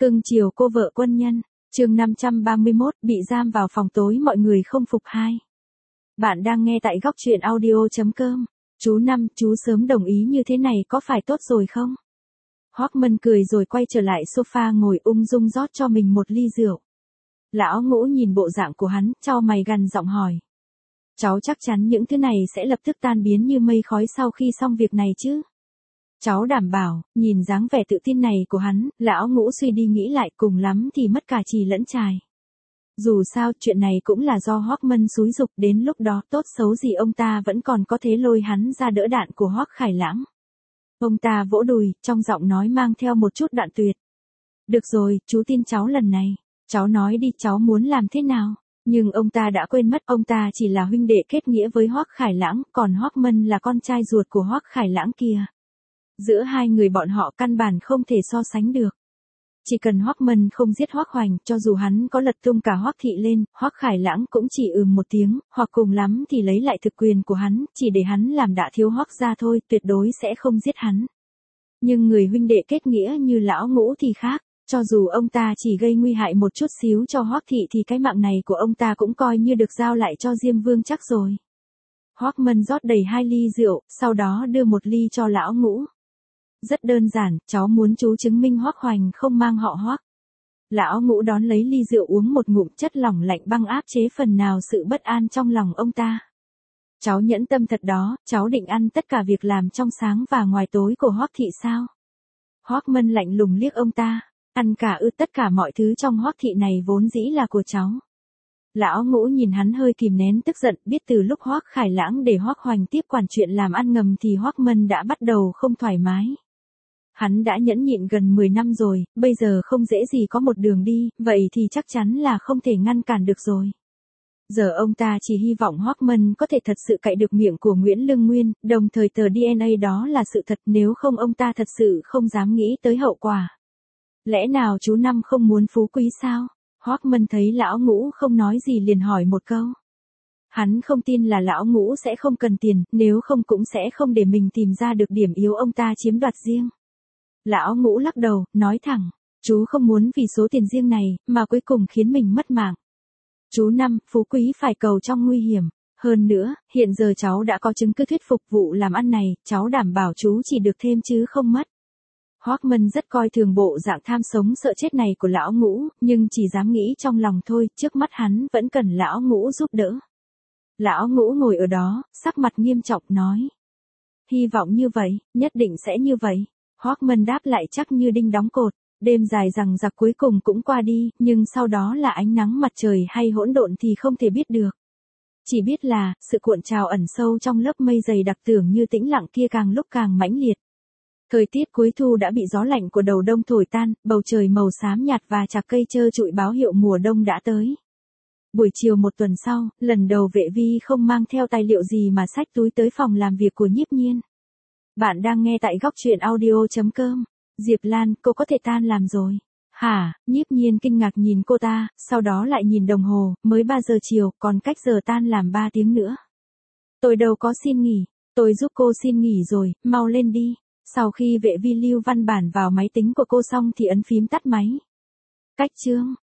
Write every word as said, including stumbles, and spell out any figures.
Cưng chiều cô vợ quân nhân, chương năm trăm ba mươi mốt, bị giam vào phòng tối mọi người không phục hai. Bạn đang nghe tại góc truyện audio chấm com. Chú Năm, chú sớm đồng ý như thế này có phải tốt rồi không? Hoác Mân cười rồi quay trở lại sofa ngồi ung dung rót cho mình một ly rượu. Lão Ngũ nhìn bộ dạng của hắn, chau mày gằn giọng hỏi. Cháu chắc chắn những thứ này sẽ lập tức tan biến như mây khói sau khi xong việc này chứ? Cháu đảm bảo, nhìn dáng vẻ tự tin này của hắn, Lão Ngũ suy đi nghĩ lại, cùng lắm thì mất cả chì lẫn chài. Dù sao chuyện này cũng là do Hoác Mân xúi giục, đến lúc đó tốt xấu gì ông ta vẫn còn có thể lôi hắn ra đỡ đạn của Hoác Khải Lãng. Ông ta vỗ đùi, trong giọng nói mang theo một chút đạn tuyệt. Được rồi, chú tin cháu lần này. Cháu nói đi, cháu muốn làm thế nào? Nhưng ông ta đã quên mất, ông ta chỉ là huynh đệ kết nghĩa với Hoác Khải Lãng, còn Hoác Mân là con trai ruột của Hoác Khải Lãng kia. Giữa hai người bọn họ căn bản không thể so sánh được. Chỉ cần Hoác Mân không giết Hoác Hoành, cho dù hắn có lật tung cả Hoác Thị lên, Hoác Khải Lãng cũng chỉ ừm một tiếng, hoặc cùng lắm thì lấy lại thực quyền của hắn, chỉ để hắn làm đạ thiếu Hoác gia thôi, tuyệt đối sẽ không giết hắn. Nhưng người huynh đệ kết nghĩa như Lão Ngũ thì khác, cho dù ông ta chỉ gây nguy hại một chút xíu cho Hoác Thị thì cái mạng này của ông ta cũng coi như được giao lại cho Diêm Vương chắc rồi. Hoác Mân rót đầy hai ly rượu, sau đó đưa một ly cho Lão Ngũ. Rất đơn giản, cháu muốn chú chứng minh Hoác Hoành không mang họ Hoác. Lão Ngũ đón lấy ly rượu uống một ngụm, chất lỏng lạnh băng áp chế phần nào sự bất an trong lòng ông ta. Cháu nhẫn tâm thật đó, cháu định ăn tất cả việc làm trong sáng và ngoài tối của Hoác Thị sao? Hoác Mân lạnh lùng liếc ông ta, ăn cả ư, tất cả mọi thứ trong Hoác Thị này vốn dĩ là của cháu. Lão Ngũ nhìn hắn hơi kìm nén tức giận, biết từ lúc Hoác Khải Lãng để Hoác Hoành tiếp quản chuyện làm ăn ngầm thì Hoác Mân đã bắt đầu không thoải mái. Hắn đã nhẫn nhịn gần mười năm rồi, bây giờ không dễ gì có một đường đi, vậy thì chắc chắn là không thể ngăn cản được rồi. Giờ ông ta chỉ hy vọng Hoác Mân có thể thật sự cạy được miệng của Nguyễn Lương Nguyên, đồng thời tờ đê en a đó là sự thật, nếu không ông ta thật sự không dám nghĩ tới hậu quả. Lẽ nào chú Năm không muốn phú quý sao? Hoác Mân thấy Lão Ngũ không nói gì liền hỏi một câu. Hắn không tin là Lão Ngũ sẽ không cần tiền, nếu không cũng sẽ không để mình tìm ra được điểm yếu ông ta chiếm đoạt riêng. Lão Ngũ lắc đầu, nói thẳng, chú không muốn vì số tiền riêng này, mà cuối cùng khiến mình mất mạng. Chú Năm, phú quý phải cầu trong nguy hiểm. Hơn nữa, hiện giờ cháu đã có chứng cứ thuyết phục vụ làm ăn này, cháu đảm bảo chú chỉ được thêm chứ không mất. Hoác Mân rất coi thường bộ dạng tham sống sợ chết này của Lão Ngũ, nhưng chỉ dám nghĩ trong lòng thôi, trước mắt hắn vẫn cần Lão Ngũ giúp đỡ. Lão Ngũ ngồi ở đó, sắc mặt nghiêm trọng nói. Hy vọng như vậy, nhất định sẽ như vậy. Hoác Mân đáp lại chắc như đinh đóng cột, đêm dài rằng giặc cuối cùng cũng qua đi, nhưng sau đó là ánh nắng mặt trời hay hỗn độn thì không thể biết được. Chỉ biết là, sự cuộn trào ẩn sâu trong lớp mây dày đặc tưởng như tĩnh lặng kia càng lúc càng mãnh liệt. Thời tiết cuối thu đã bị gió lạnh của đầu đông thổi tan, bầu trời màu xám nhạt và chạc cây trơ trụi báo hiệu mùa đông đã tới. Buổi chiều một tuần sau, lần đầu Vệ Vi không mang theo tài liệu gì mà xách túi tới phòng làm việc của Nhiếp Nhiên. Bạn đang nghe tại góc truyện audio chấm com. Diệp Lan, cô có thể tan làm rồi. Hả? Nhiếp Nhiên kinh ngạc nhìn cô ta, sau đó lại nhìn đồng hồ, mới ba giờ chiều, còn cách giờ tan làm ba tiếng nữa. Tôi đâu có xin nghỉ, tôi giúp cô xin nghỉ rồi, mau lên đi. Sau khi Vệ Vi lưu văn bản vào máy tính của cô xong thì ấn phím tắt máy. Cách chương.